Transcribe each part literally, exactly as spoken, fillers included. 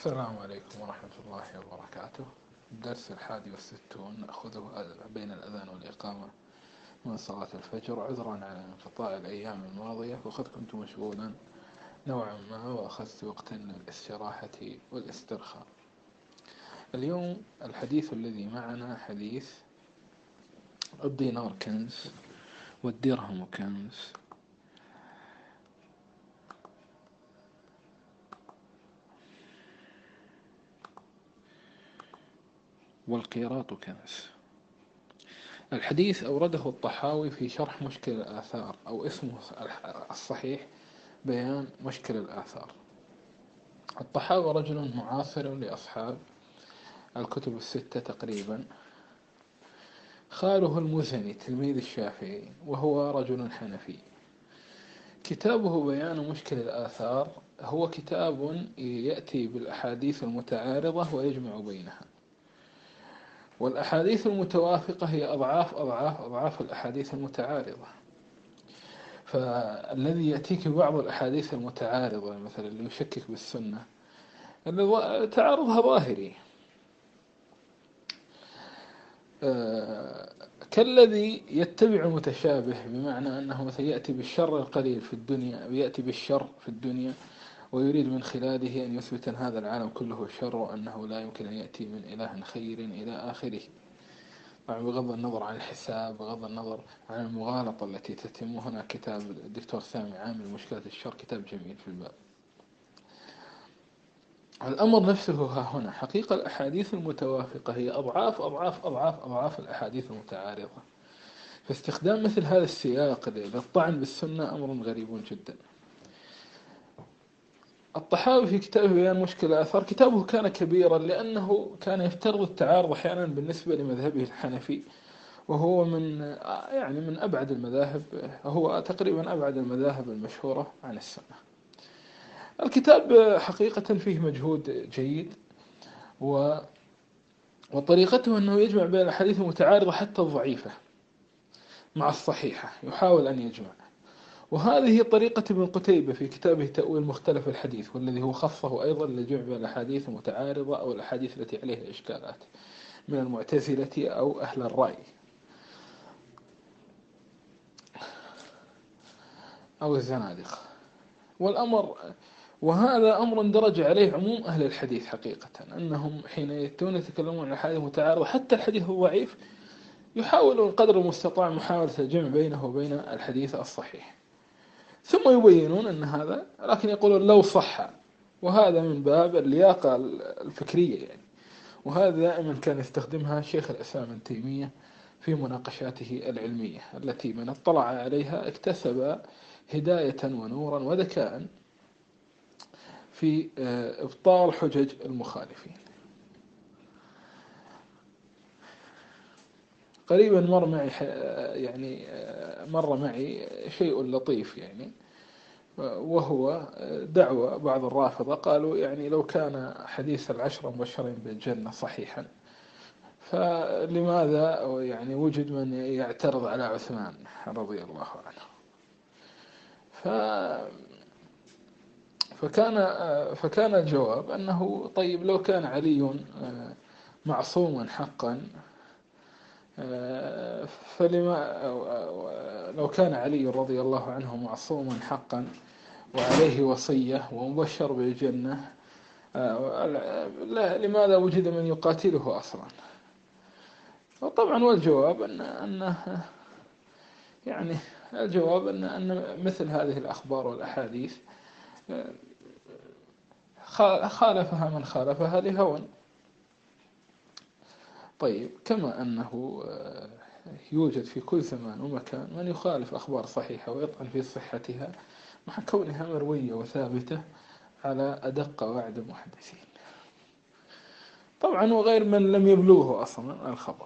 السلام عليكم ورحمة الله وبركاته. الدرس الحادي والستون نأخذه بين الأذان والإقامة من صلاة الفجر، عذرا على انقطاع الأيام الماضية، وقد كنت مشغولا نوعا ما وأخذت وقتا للاستراحة والاسترخاء. اليوم الحديث الذي معنا حديث الدينار كنز والدرهم كنز والقيراط كنز. الحديث أورده الطحاوي في شرح مشكل الآثار، أو اسمه الصحيح بيان مشكل الآثار. الطحاوي رجل معاصر لأصحاب الكتب الستة تقريبا، خاله المزني تلميذ الشافعي وهو رجل حنفي. كتابه بيان مشكل الآثار هو كتاب يأتي بالأحاديث المتعارضة ويجمع بينها، والأحاديث المتوافقة هي أضعاف أضعاف أضعاف الأحاديث المتعارضة. فالذي يأتيك بعض الأحاديث المتعارضة مثلا اللي يشكك بالسنة اللي تعارضها ظاهري، كالذي يتبع المتشابه، بمعنى أنه مثلا يأتي بالشر القليل في الدنيا، يأتي بالشر في الدنيا ويريد من خلاله أن يثبت أن هذا العالم كله شر وأنه لا يمكن أن يأتي من إله خير إلى آخره، بغض النظر عن الحساب، بغض النظر عن المغالطة التي تتم. هنا كتاب الدكتور سامي عامل مشكلة الشر، كتاب جميل في الباب. الأمر نفسه ها هنا حقيقة الأحاديث المتوافقة هي أضعاف أضعاف أضعاف أضعاف الأحاديث المتعارضة، فاستخدام مثل هذا السياق للطعن بالسنة أمر غريب جدا. الطحاوي في كتابه بيان مشكل الآثار، كتابه كان كبيرا لأنه كان يفترض التعارض أحيانا بالنسبة لمذهبه الحنفي، وهو من يعني من أبعد المذاهب، هو تقريبا أبعد المذاهب المشهورة عن السنة. الكتاب حقيقة فيه مجهود جيد، و وطريقته أنه يجمع بين الأحاديث المتعارضة حتى الضعيفة مع الصحيحة، يحاول أن يجمع. وهذه طريقة ابن قتيبة في كتابه تأويل مختلف الحديث، والذي هو خصه أيضا لجمع بين الأحاديث المتعارضة أو الأحاديث التي عليها إشكالات من المعتزلة أو أهل الرأي أو الزنادقة. والأمر وهذا أمر درج عليه عموم أهل الحديث حقيقة، أنهم حين يأتون يتكلمون عن الأحاديث المتعارضة حتى الحديث الضعيف يحاولون قدر المستطاع محاولة الجمع بينه وبين الحديث الصحيح، ثم يبينون أن هذا، لكن يقولون لو صح، وهذا من باب اللياقة الفكرية يعني. وهذا دائما كان يستخدمها شيخ الإسلام ابن تيمية في مناقشاته العلمية، التي من اطلع عليها اكتسب هداية ونورا وذكاء في إبطال حجج المخالفين. قريبا مر معي يعني مر معي شيء لطيف يعني، وهو دعوة بعض الرافضة قالوا يعني لو كان حديث العشرة مبشرين بالجنة صحيحا، فلماذا يعني وجد من يعترض على عثمان رضي الله عنه؟ ف فكان فكان الجواب أنه طيب لو كان علي معصوما حقا، فلما لو كان علي رضي الله عنه معصوما حقا وعليه وصية ومبشر بالجنة، لماذا وجد من يقاتله أصلا؟ وطبعا والجواب أن أنه يعني الجواب أن أن مثل هذه الأخبار والأحاديث خالفها من خالفها لهوى. طيب كما أنه يوجد في كل زمان ومكان من يخالف أخبار صحيحة ويطعن في صحتها مع كونها مروية وثابتة على أدق وعد المحدثين، طبعا وغير من لم يبلوه أصلا الخبر.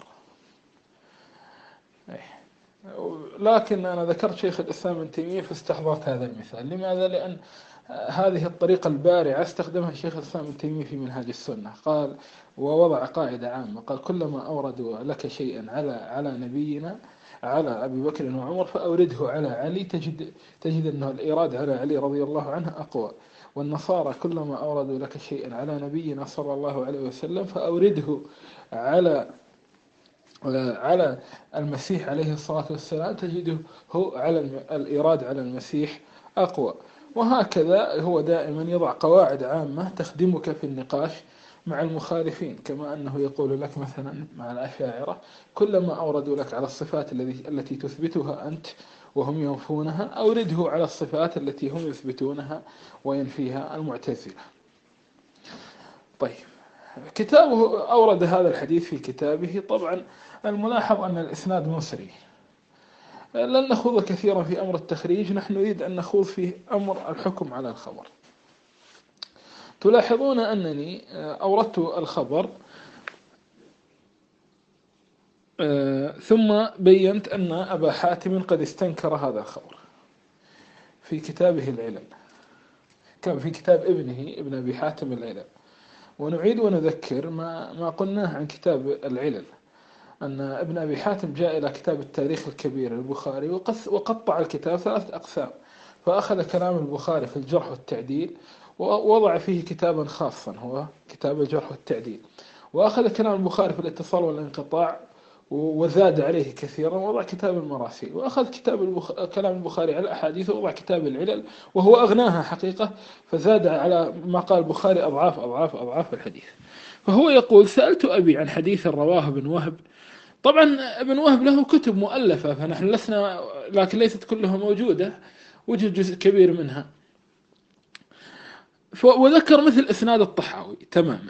لكن أنا ذكرت شيخ الإسلام ابن تيمية فاستحضرت هذا المثال. لماذا؟ لأن هذه الطريقة البارعة استخدمها الشيخ الإسلام ابن تيمية في منهاج السنة، قال ووضع قاعدة عامة، قال كلما أوردوا لك شيئا على على نبينا على أبي بكر وعمر فأورده على علي، تجد تجد أنه الإيراد على علي رضي الله عنه أقوى، والنصارى كلما أوردوا لك شيئا على نبينا صلى الله عليه وسلم فأورده على على المسيح عليه الصلاة والسلام، تجده هو على الإيراد على المسيح أقوى. وهكذا هو دائما يضع قواعد عامة تخدمك في النقاش مع المخالفين، كما أنه يقول لك مثلا مع الأشاعرة كلما أوردوا لك على الصفات التي تثبتها أنت وهم ينفونها أورده على الصفات التي هم يثبتونها وينفيها المعتزلة. طيب، كتابه أورد هذا الحديث في كتابه. طبعا الملاحظ أن الإسناد مسري، لن نخوض كثيرا في أمر التخريج، نحن نريد أن نخوض في أمر الحكم على الخبر. تلاحظون أنني أوردت الخبر ثم بينت أن أبا حاتم قد استنكر هذا الخبر في كتابه العلل، كان في كتاب ابنه ابن أبي حاتم العلل. ونعيد ونذكر ما ما قلناه عن كتاب العلل، أن ابن أبي حاتم جاء إلى كتاب التاريخ الكبير البخاري وقطع الكتاب ثلاثة أقسام، فأخذ كلام البخاري في الجرح والتعديل ووضع فيه كتابا خاصا هو كتاب الجرح والتعديل، وأخذ كلام البخاري في الاتصال والانقطاع وزاد عليه كثيرا ووضع كتاب المراسيل، وأخذ كتاب البخ... كلام البخاري على الأحاديث ووضع كتاب العلل، وهو أغناها حقيقة، فزاد على ما قال البخاري أضعاف أضعاف أضعاف الحديث. فهو يقول: سألت أبي عن حديث رواه ابن وهب. طبعا ابن وهب له كتب مؤلفة، فنحن لسنا، لكن ليست كلها موجودة، وجد جزء كبير منها. وذكر مثل إسناد الطحاوي تماما.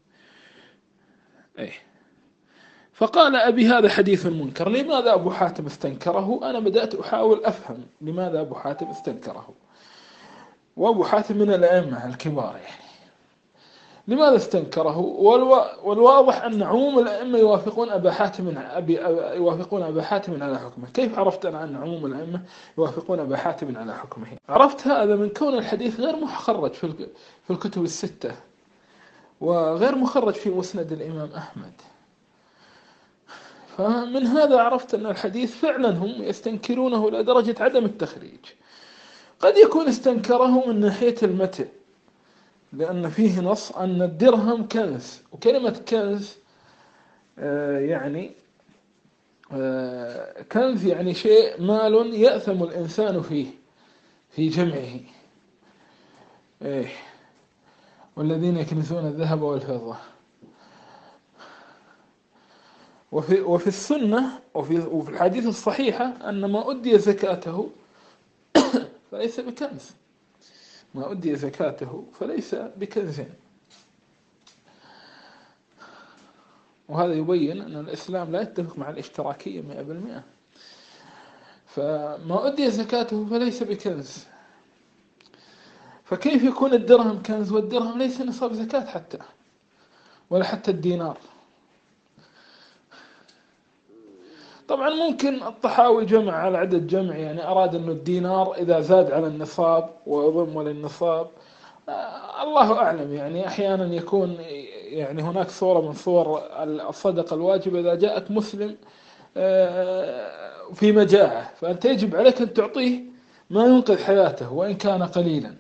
أيه. فقال أبي: هذا حديث منكر. لماذا أبو حاتم استنكره؟ أنا بدأت أحاول أفهم لماذا أبو حاتم استنكره، وأبو حاتم من الأئمة الكبار، يعني لماذا استنكره؟ والواضح أن عموم الأئمة يوافقون أبا حاتم أبي يوافقون أبا حاتم على حكمه. كيف عرفت أنا أن عموم الأئمة يوافقون أبا حاتم على حكمه؟ عرفت هذا من كون الحديث غير مخرج في في الكتب الستة، وغير مخرج في مسند الإمام أحمد. فمن هذا عرفت أن الحديث فعلا هم يستنكرونه إلى درجة عدم التخريج. قد يكون استنكره من ناحية المتن، لأن فيه نص أن الدرهم كنز، وكلمة كنز آه يعني آه كنز يعني شيء مال يأثم الإنسان فيه في جمعه. إيه. والذين يكنزون الذهب والفضة. وفي, وفي السنة وفي, وفي الحديث الصحيحة أن ما أدي زكاته فليس بكنز، ما أدي زكاته فليس بكنز. وهذا يبين أن الإسلام لا يتفق مع الاشتراكية مئة بالمئة. فما أدي زكاته فليس بكنز، فكيف يكون الدرهم كنز والدرهم ليس نصاب زكاة حتى، ولا حتى الدينار؟ طبعا ممكن الطحاوي جمع على عدد جمع، يعني أراد أن الدينار إذا زاد على النصاب وضم للنصاب، آه الله أعلم. يعني أحيانا يكون يعني هناك صورة من صور الصدقة الواجبة، إذا جاءك مسلم آه في مجاعة فأنت يجب عليك أن تعطيه ما ينقذ حياته وإن كان قليلا.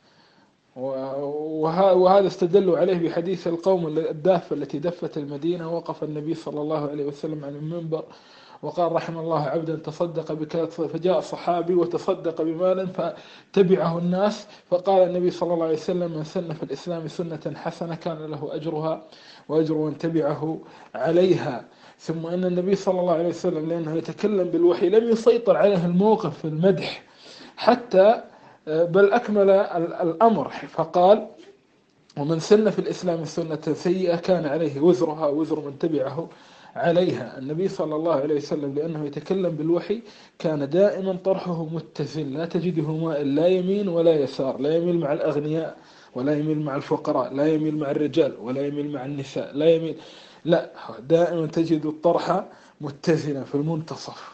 وهذا استدلوا عليه بحديث القوم الدافة التي دفت المدينة، وقف النبي صلى الله عليه وسلم على المنبر وقال: رحم الله عبدا تصدق بكذا، فجاء صحابي وتصدق بمال فتبعه الناس، فقال النبي صلى الله عليه وسلم: من سن في الإسلام سنة حسنة كان له أجرها وأجر من تبعه عليها. ثم أن النبي صلى الله عليه وسلم لأنه يتكلم بالوحي لم يسيطر عليه الموقف في المدح حتى، بل أكمل الأمر فقال: ومن سن في الإسلام سنة سيئة كان عليه وزرها وزر من تبعه عليها. النبي صلى الله عليه وسلم لأنه يتكلم بالوحي كان دائما طرحه متزن، لا تجده مائل لا يمين ولا يسار، لا يميل مع الأغنياء ولا يميل مع الفقراء، لا يميل مع الرجال ولا يميل مع النساء، لا يميل، لا، دائما تجد الطرح متزنا في المنتصف.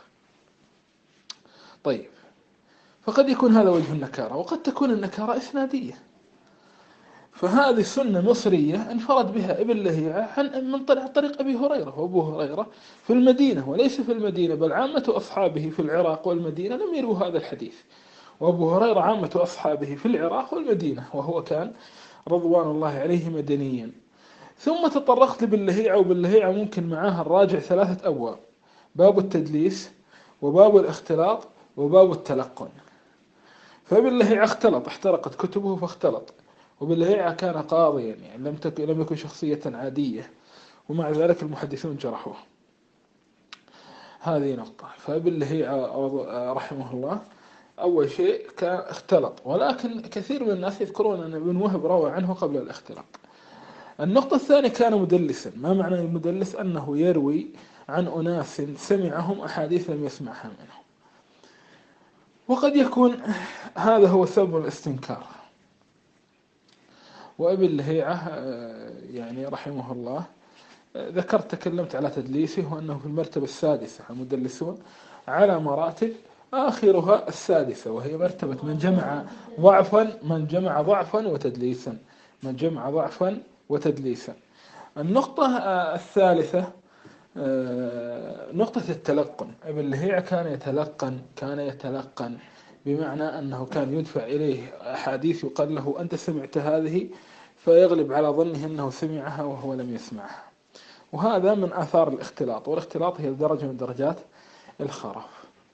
طيب، فقد يكون هذا وجه النكارة، وقد تكون النكارة إسنادية. فهذه سنة مصرية انفرد بها ابن لهيعة عن من طريق أبي هريرة، وأبو هريرة في المدينة وليس في المدينة، بل عامة أصحابه في العراق والمدينة لم يروا هذا الحديث، وأبو هريرة عامة أصحابه في العراق والمدينة، وهو كان رضوان الله عليه مدنيا. ثم تطرقت لابن لهيعة، وابن لهيعة ممكن معاها نراجع ثلاثة أبواب: باب التدليس، وباب الاختلاط، وباب التلقن. فابن لهيعة اختلط، احترقت كتبه فاختلط. وابن لهيعة كان قاضيا، يعني لم تكن لم يكن شخصية عادية، ومع ذلك المحدثون جرحوه. هذه نقطة. فابن لهيعة رحمه الله أول شيء كان اختلط، ولكن كثير من الناس يذكرون أن ابن وهب روى عنه قبل الاختلاط. النقطة الثانية كان مدلسا. ما معنى المدلس؟ أنه يروي عن أناس سمعهم أحاديث لم يسمعها منهم. وقد يكون هذا هو سبب الاستنكار. وابن لهيعة يعني رحمه الله ذكرت تكلمت على تدليسه، وأنه في المرتبة السادسة. المدلسون على مراتب، آخرها السادسة، وهي مرتبة من جمع ضعفا من جمع ضعفا وتدليسا من جمع ضعفا وتدليسا. النقطة الثالثة نقطة التلقن. ابن لهيعة كان يتلقن كان يتلقن بمعنى أنه كان يدفع إليه أحاديث يقال له أنت سمعت هذه، فيغلب على ظنه أنه سمعها وهو لم يسمعها. وهذا من آثار الاختلاط، والاختلاط هي درجة من درجات الخرف.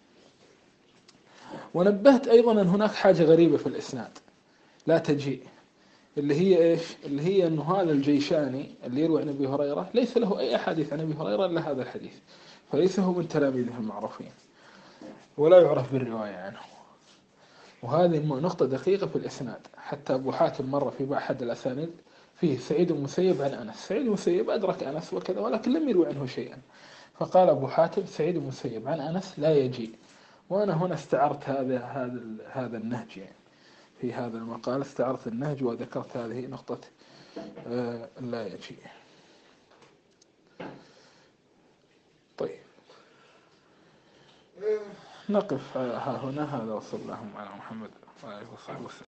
ونبهت أيضا أن هناك حاجة غريبة في الإسناد لا تجيء، اللي هي إيش؟ اللي هي أنه هذا الجيشاني اللي يروي عن أبي هريرة ليس له أي أحاديث عن أبي هريرة إلا هذا الحديث، فليس هو من تلاميذه المعروفين، ولا يعرف بالرواية عنه. وهذه نقطة دقيقة في الإسناد. حتى أبو حاتم مرة في أحد الأسانيد فيه سعيد المسيب عن أنس. سعيد المسيب أدرك أنس وكذا، ولكن لم يروي عنه شيئا. فقال أبو حاتم سعيد المسيب عن أنس لا يجيء. وأنا هنا استعرت هذا هذا هذا النهج، يعني في هذا المقال استعرت النهج وذكرت هذه نقطة آه لا يجيء. طيب نقف ها هنا. هذا وصلى اللهم على محمد وآله وصحبه وسلم.